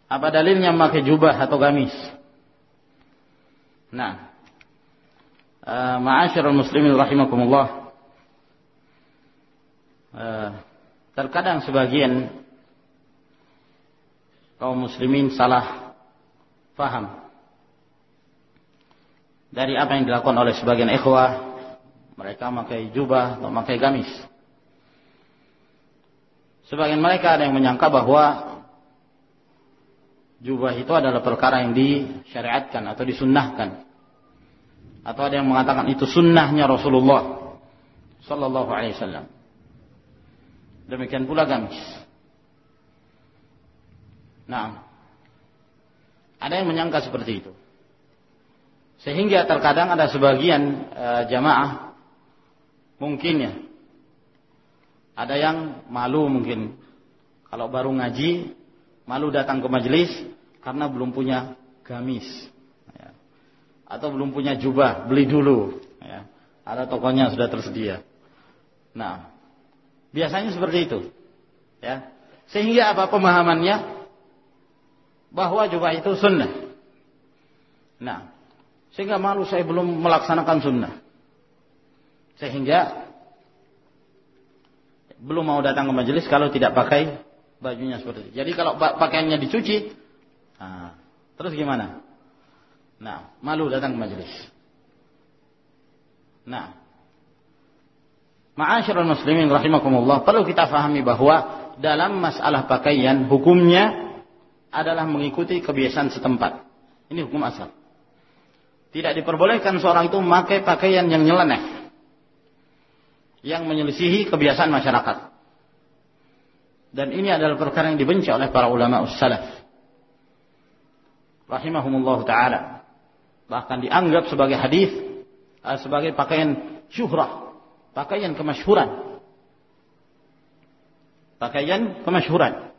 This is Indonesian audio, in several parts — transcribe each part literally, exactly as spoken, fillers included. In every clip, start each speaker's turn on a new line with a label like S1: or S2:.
S1: Apa dalilnya memakai jubah atau gamis? Nah, uh, ma'asyiral muslimin rahimakumullah. Uh, terkadang sebagian kaum muslimin salah faham dari apa yang dilakukan oleh sebagian ikhwah. Mereka memakai jubah atau memakai gamis. Sebagian mereka ada yang menyangka bahwa jubah itu adalah perkara yang disyariatkan atau disunnahkan. Atau ada yang mengatakan itu sunnahnya Rasulullah sallallahu alaihi wasallam. Demikian pula gamis. Nah, ada yang menyangka seperti itu. Sehingga terkadang ada sebagian e, jamaah mungkin ya, ada yang malu mungkin kalau baru ngaji, malu datang ke majelis karena belum punya gamis, ya. Atau belum punya jubah, beli dulu, ya. Ada tokonya sudah tersedia. Nah, biasanya seperti itu, ya. Sehingga apa pemahamannya? Bahwa jubah itu sunnah. Nah, sehingga malu saya belum melaksanakan sunnah, sehingga belum mau datang ke majelis kalau tidak pakai bajunya seperti itu. Jadi kalau pakaiannya dicuci, nah, terus gimana? Nah, malu datang ke majelis. Nah, ma'asyiral muslimin rahimakumullah, perlu kita fahami bahwa dalam masalah pakaian hukumnya adalah mengikuti kebiasaan setempat. Ini hukum asal. Tidak diperbolehkan seorang itu memakai pakaian yang nyeleneh, yang menyelisihi kebiasaan masyarakat. Dan ini adalah perkara yang dibenci oleh para ulama ussalaf rahimahumullah ta'ala. Bahkan dianggap sebagai hadis, sebagai pakaian syuhrah, pakaian kemasyhuran. Pakaian kemasyhuran.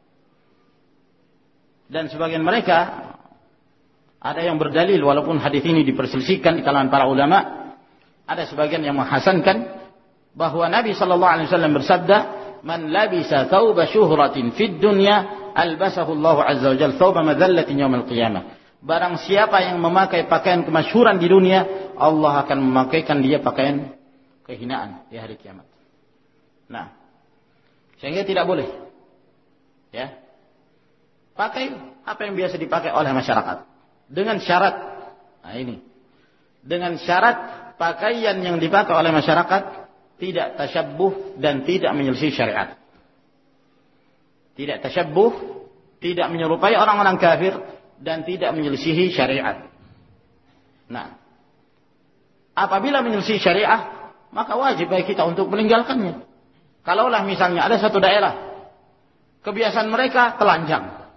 S1: Dan sebagian mereka ada yang berdalil, walaupun hadis ini diperselisihkan di kalangan para ulama, ada sebagian yang menghasankan bahwa Nabi sallallahu alaihi wasallam bersabda, "Man labisa thawba syuhratin fid dunya, albasahu Allah azza wa jalla thawba madhallatin yaumil qiyamah." Barang siapa yang memakai pakaian kemasyhuran di dunia, Allah akan memakaikan dia pakaian kehinaan di hari kiamat. Nah, sehingga tidak boleh, ya, pakai apa yang biasa dipakai oleh masyarakat. Dengan syarat, nah ini, dengan syarat pakaian yang dipakai oleh masyarakat tidak tasyabbuh dan tidak menyelisih syariat. Tidak tasyabbuh, tidak menyerupai orang-orang kafir, dan tidak menyelisihi syariat. Nah, apabila menyelisih syariah, maka wajib bagi kita untuk meninggalkannya. Kalaulah misalnya ada satu daerah, kebiasaan mereka telanjang.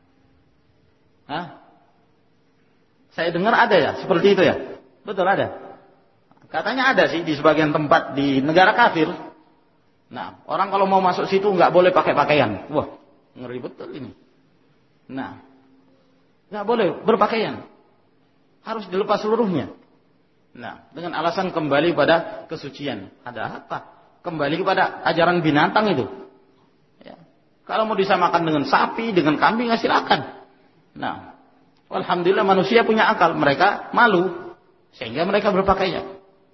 S1: Hah? Saya dengar ada ya, seperti itu ya. Betul ada. Katanya ada sih di sebagian tempat di negara kafir. Nah, orang kalau mau masuk situ nggak boleh pakai pakaian. Wah, ngeri betul ini. Nah, nggak boleh berpakaian. Harus dilepas seluruhnya. Nah, dengan alasan kembali pada kesucian. Ada apa? Kembali kepada ajaran binatang itu. Ya. Kalau mau disamakan dengan sapi, dengan kambing, ya silakan. Nah, alhamdulillah manusia punya akal. Mereka malu, sehingga mereka berpakaian.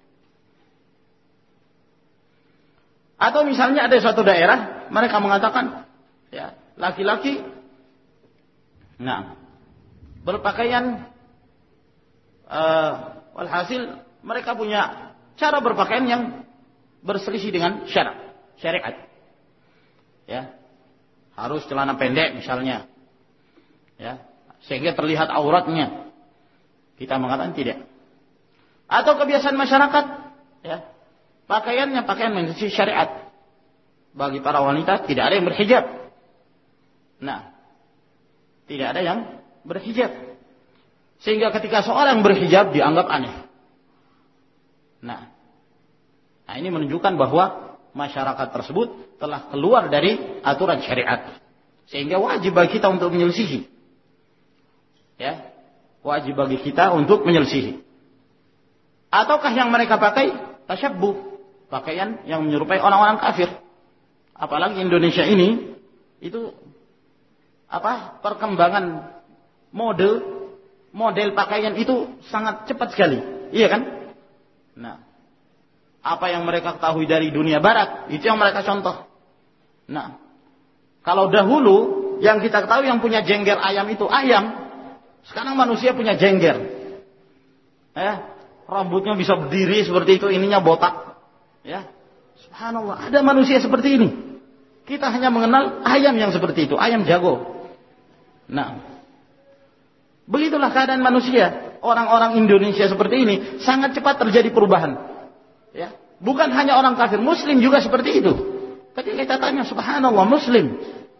S1: Atau misalnya ada suatu daerah, mereka mengatakan, ya, laki-laki, nah, berpakaian, uh, walhasil mereka punya cara berpakaian yang berselisih dengan syariat, syariat. Ya, harus celana pendek misalnya, ya, sehingga terlihat auratnya. Kita mengatakan tidak. Atau kebiasaan masyarakat, ya, pakaiannya pakaian menyelisih syariat. Bagi para wanita tidak ada yang berhijab. Nah, tidak ada yang berhijab. Sehingga ketika seorang berhijab dianggap aneh. Nah, nah ini menunjukkan bahwa masyarakat tersebut telah keluar dari aturan syariat. Sehingga wajib bagi kita untuk menyelisihi. Ya, wajib bagi kita untuk menyelisihi. Ataukah yang mereka pakai tasyabbuh, pakaian yang menyerupai orang-orang kafir. Apalagi Indonesia ini itu apa perkembangan mode model pakaian itu sangat cepat sekali, iya kan? Nah, apa yang mereka ketahui dari dunia barat itu yang mereka contoh. Nah, kalau dahulu yang kita ketahui yang punya jengger ayam itu ayam, sekarang manusia punya jengger. Ya, rambutnya bisa berdiri seperti itu, ininya botak. Ya, subhanallah, ada manusia seperti ini. Kita hanya mengenal ayam yang seperti itu, ayam jago. Nah, begitulah keadaan manusia. Orang-orang Indonesia seperti ini sangat cepat terjadi perubahan. Ya, bukan hanya orang kafir, Muslim juga seperti itu. Tadi kita tanya, subhanallah, Muslim,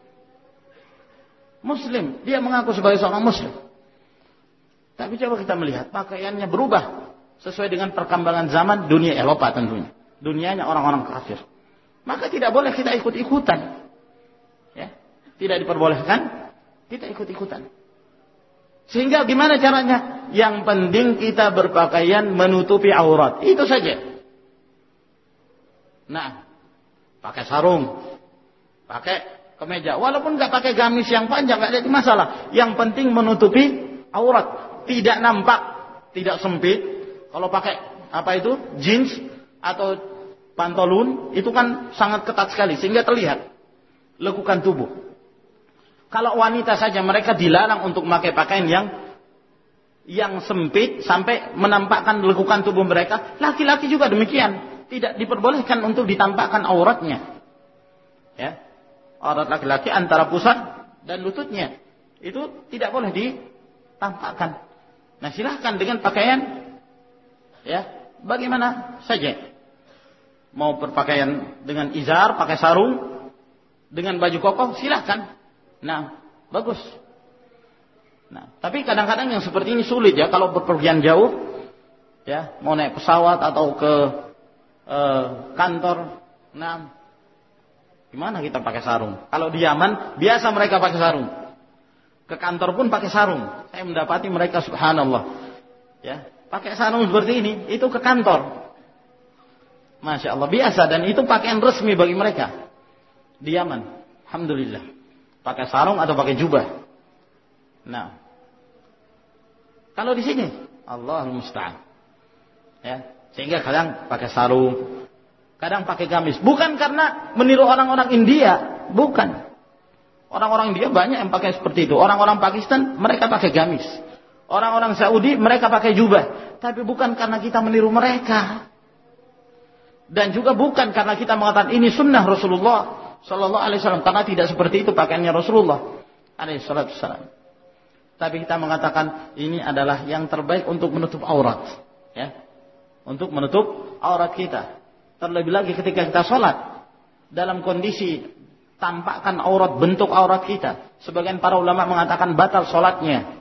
S1: Muslim, dia mengaku sebagai seorang Muslim. Tapi coba kita melihat pakaiannya berubah sesuai dengan perkembangan zaman dunia Eropa tentunya. Dunianya orang-orang kafir. Maka tidak boleh kita ikut-ikutan. Ya, tidak diperbolehkan kita ikut-ikutan. Sehingga gimana caranya? Yang penting kita berpakaian menutupi aurat. Itu saja. Nah, pakai sarung, pakai kemeja. Walaupun nggak pakai gamis yang panjang, nggak ada masalah. Yang penting menutupi aurat. Tidak nampak, tidak sempit. Kalau pakai apa itu jeans atau pantolun itu kan sangat ketat sekali sehingga terlihat lekukan tubuh. Kalau wanita saja mereka dilarang untuk memakai pakaian yang yang sempit sampai menampakkan lekukan tubuh mereka. Laki-laki juga demikian, tidak diperbolehkan untuk ditampakkan auratnya. Ya, aurat laki-laki antara pusar dan lututnya itu tidak boleh ditampakkan. Nah, silahkan dengan pakaian, ya, bagaimana saja. Mau berpakaian dengan izar, pakai sarung, dengan baju koko, silahkan. Nah, bagus. Nah, tapi kadang-kadang yang seperti ini sulit ya, kalau berpergian jauh, ya, mau naik pesawat atau ke eh, kantor, nah, gimana kita pakai sarung? Kalau di Yaman, biasa mereka pakai sarung. Ke kantor pun pakai sarung. Saya mendapati mereka subhanallah, ya, pakai sarung seperti ini, itu ke kantor. Masya Allah, biasa, dan itu pakaian resmi bagi mereka di Yaman. Alhamdulillah, pakai sarung atau pakai jubah. Nah, kalau di sini, Allahul Musta'an, ya, sehingga kadang pakai sarung, kadang pakai gamis. Bukan karena meniru orang-orang India, bukan. Orang-orang India banyak yang pakai seperti itu. Orang-orang Pakistan mereka pakai gamis. Orang-orang Saudi mereka pakai jubah. Tapi bukan karena kita meniru mereka. Dan juga bukan karena kita mengatakan ini sunnah Rasulullah Sallallahu Alaihi Wasallam. Karena tidak seperti itu pakaiannya Rasulullah Alaihi Wasallam. Tapi kita mengatakan ini adalah yang terbaik untuk menutup aurat. Ya, untuk menutup aurat kita. Terlebih lagi ketika kita sholat dalam kondisi tampakkan aurat, bentuk aurat kita. Sebagian para ulama mengatakan batal sholatnya.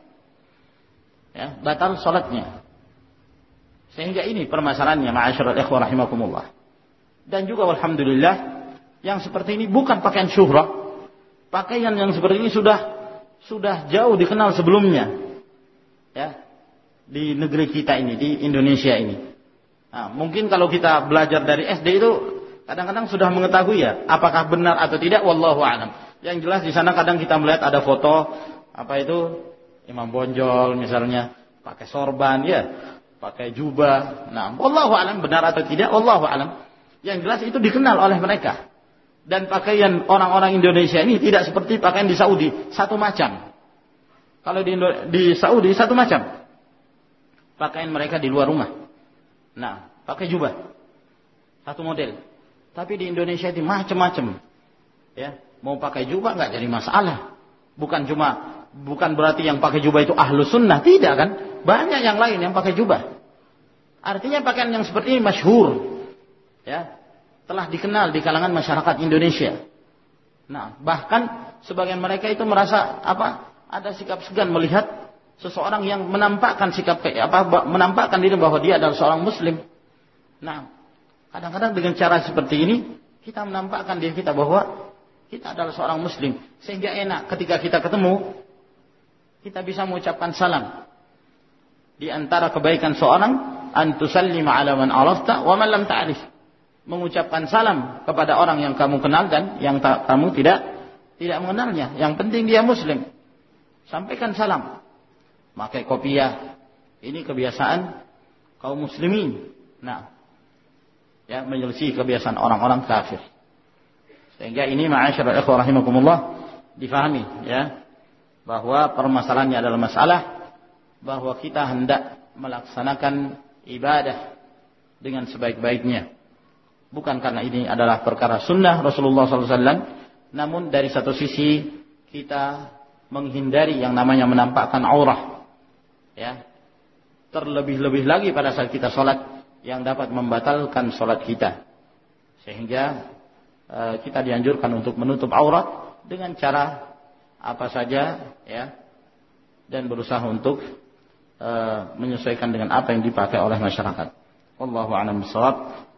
S1: Ya, batal sholatnya. Sehingga ini permasalahannya, ma'asyiral ikhwah rahimakumullah. Dan juga alhamdulillah, yang seperti ini bukan pakaian syuhrah. Pakaian yang seperti ini sudah sudah jauh dikenal sebelumnya. Ya, di negeri kita ini, di Indonesia ini. Nah, mungkin kalau kita belajar dari S D itu kadang-kadang sudah mengetahui ya, apakah benar atau tidak, wallahu a'lam. Yang jelas di sana kadang kita melihat ada foto apa itu Imam Bonjol misalnya, pakai sorban ya, pakai jubah. Nah, wallahu a'lam benar atau tidak, wallahu a'lam. Yang jelas itu dikenal oleh mereka. Dan pakaian orang-orang Indonesia ini tidak seperti pakaian di Saudi, satu macam. Kalau di, Indo- di Saudi satu macam. Pakaian mereka di luar rumah. Nah, pakai jubah. Satu model. Tapi di Indonesia itu macam-macam. Ya, mau pakai jubah nggak jadi masalah. Bukan cuma bukan berarti yang pakai jubah itu ahlu sunnah, tidak kan? Banyak yang lain yang pakai jubah. Artinya pakaian yang seperti ini masyhur. Ya, telah dikenal di kalangan masyarakat Indonesia. Nah, bahkan sebagian mereka itu merasa apa? Ada sikap segan melihat seseorang yang menampakkan sikap apa? Menampakkan diri bahwa dia adalah seorang Muslim. Nah, kadang-kadang dengan cara seperti ini kita menampakkan diri kita bahwa kita adalah seorang Muslim, sehingga enak ketika kita ketemu kita bisa mengucapkan salam. Di antara kebaikan seorang antusallima ala man arafta wa man lam ta'rif. Mengucapkan salam kepada orang yang kamu kenal dan yang ta- kamu tidak tidak mengenalnya. Yang penting dia muslim. Sampaikan salam. Pakai kopiah. Ini kebiasaan kaum muslimin. Nah, ya, menyelisih kebiasaan orang-orang kafir. Sehingga ini ma'asyiral ikhwah rahimakumullah difahami, ya, bahwa permasalahannya adalah masalah bahwa kita hendak melaksanakan ibadah dengan sebaik-baiknya. Bukan karena ini adalah perkara sunnah Rasulullah sallallahu alaihi wasallam, namun dari satu sisi kita menghindari yang namanya menampakkan aurah, ya, terlebih-lebih lagi pada saat kita sholat yang dapat membatalkan sholat kita, sehingga e, kita dianjurkan untuk menutup aurat dengan cara apa saja, ya, dan berusaha untuk e, menyesuaikan dengan apa yang dipakai oleh masyarakat. Wallahu a'lam bishawab.